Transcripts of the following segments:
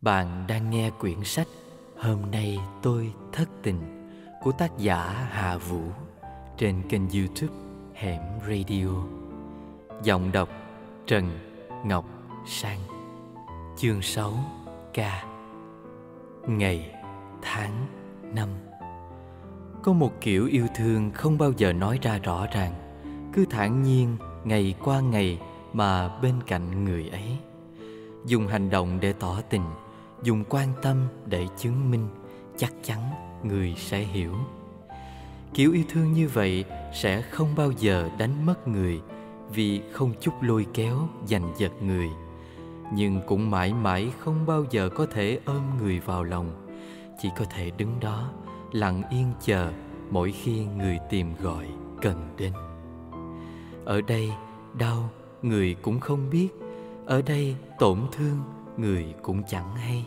Bạn đang nghe quyển sách Hôm nay tôi thất tình của tác giả Hà Vũ trên kênh YouTube Hẻm Radio. Giọng đọc Trần Ngọc Sang. Chương 6 K. Ngày tháng năm. Có một kiểu yêu thương không bao giờ nói ra rõ ràng, cứ thản nhiên ngày qua ngày mà bên cạnh người ấy. Dùng hành động để tỏ tình, dùng quan tâm để chứng minh, chắc chắn người sẽ hiểu. Kiểu yêu thương như vậy sẽ không bao giờ đánh mất người, vì không chút lôi kéo giành giật người. Nhưng cũng mãi mãi không bao giờ có thể ôm người vào lòng, chỉ có thể đứng đó lặng yên chờ mỗi khi người tìm gọi cần đến. Ở đây đau người cũng không biết, ở đây tổn thương người cũng chẳng hay.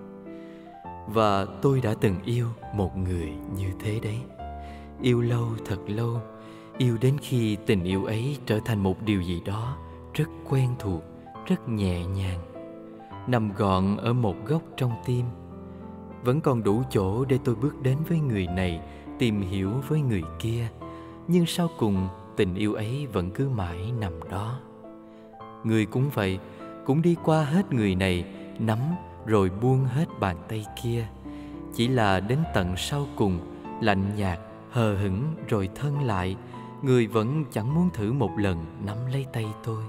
Và tôi đã từng yêu một người như thế đấy. Yêu lâu thật lâu, yêu đến khi tình yêu ấy trở thành một điều gì đó rất quen thuộc, rất nhẹ nhàng, nằm gọn ở một góc trong tim. Vẫn còn đủ chỗ để tôi bước đến với người này, tìm hiểu với người kia. Nhưng sau cùng tình yêu ấy vẫn cứ mãi nằm đó. Người cũng vậy, cũng đi qua hết người này, nắm rồi buông hết bàn tay kia. Chỉ là đến tận sau cùng, lạnh nhạt, hờ hững rồi thân lại, người vẫn chẳng muốn thử một lần nắm lấy tay tôi.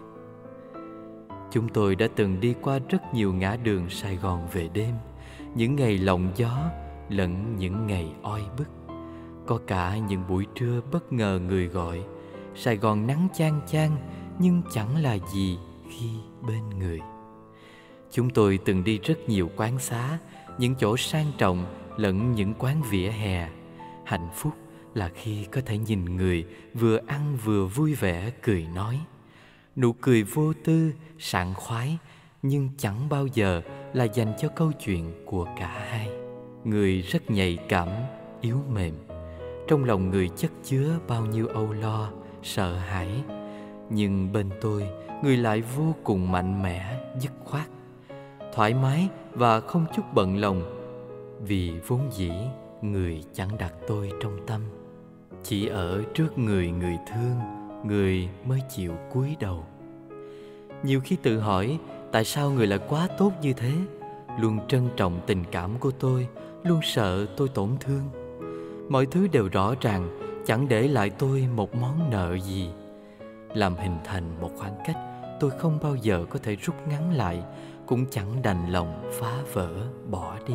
Chúng tôi đã từng đi qua rất nhiều ngã đường Sài Gòn về đêm, những ngày lộng gió lẫn những ngày oi bức. Có cả những buổi trưa bất ngờ người gọi, Sài Gòn nắng chang chang nhưng chẳng là gì khi bên người. Chúng tôi từng đi rất nhiều quán xá, những chỗ sang trọng lẫn những quán vỉa hè. Hạnh phúc là khi có thể nhìn người vừa ăn vừa vui vẻ cười nói. Nụ cười vô tư, sảng khoái, nhưng chẳng bao giờ là dành cho câu chuyện của cả hai. Người rất nhạy cảm, yếu mềm. Trong lòng người chất chứa bao nhiêu âu lo, sợ hãi. Nhưng bên tôi, người lại vô cùng mạnh mẽ, dứt khoát, thoải mái và không chút bận lòng. Vì vốn dĩ người chẳng đặt tôi trong tâm. Chỉ ở trước người người thương, người mới chịu cúi đầu. Nhiều khi tự hỏi tại sao người lại quá tốt như thế, luôn trân trọng tình cảm của tôi, luôn sợ tôi tổn thương. Mọi thứ đều rõ ràng, chẳng để lại tôi một món nợ gì. Làm hình thành một khoảng cách tôi không bao giờ có thể rút ngắn lại, cũng chẳng đành lòng phá vỡ bỏ đi.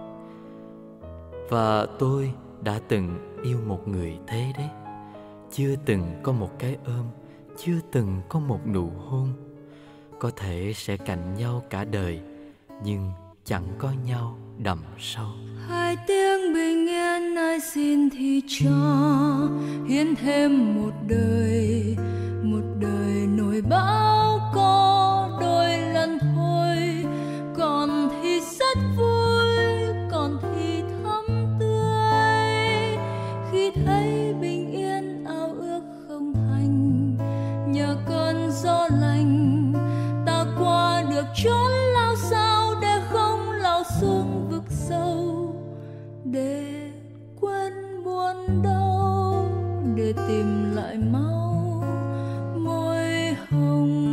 Và tôi đã từng yêu một người thế đấy. Chưa từng có một cái ôm, chưa từng có một nụ hôn. Có thể sẽ cạnh nhau cả đời, nhưng chẳng có nhau đậm sâu. Hai tiếng bình yên ai xin thì cho, hiến thêm một đời nỗi bão có đôi lần thôi. Còn thì rất vui, còn thì thắm tươi, khi thấy bình yên ao ước không thành. Nhờ cơn gió lành ta qua được chốn lao sao, để không lao xuống vực sâu, để quên buồn đau, để tìm lại mau môi hồng.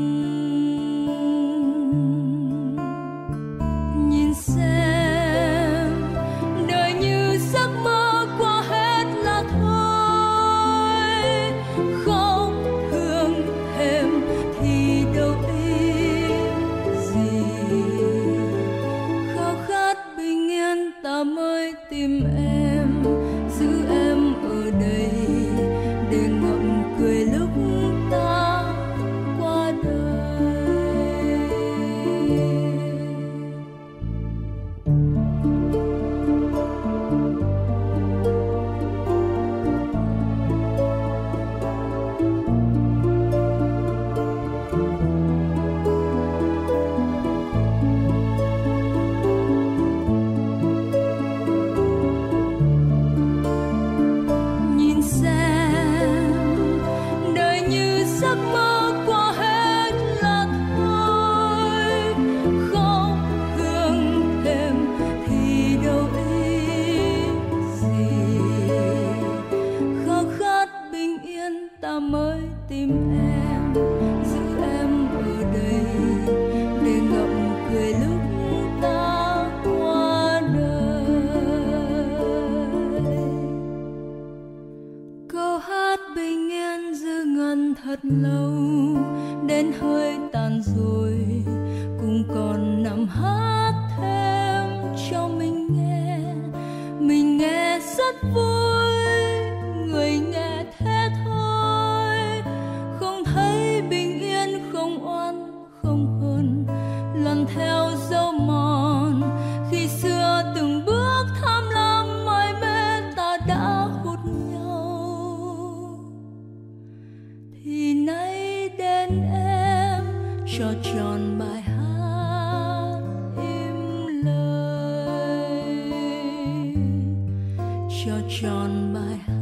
Nhìn xem đời như giấc mơ qua hết là thôi, không thương thêm thì đâu ích gì. Khao khát bình yên ta mới tìm em, giữ em ở đây để ngậm cười lúc ta qua đời. Nhìn xem đời như giấc mơ qua hết là thôi, không thương thêm ta mới tìm em, giữ em ở đây để ngậm cười lúc ta qua đời. Câu hát bình yên giữ ngân thật lâu, đến hơi tàn rồi cũng còn nằm hát thêm cho mình nghe rất vui, người nghe thế thôi, không thấy bình yên, không oan không hờn, lần theo dấu mòn khi xưa từng bước tham lam mải mê ta đã hút nhau, thì nay đến em cho tròn bài hát im lời, cho tròn bài hát.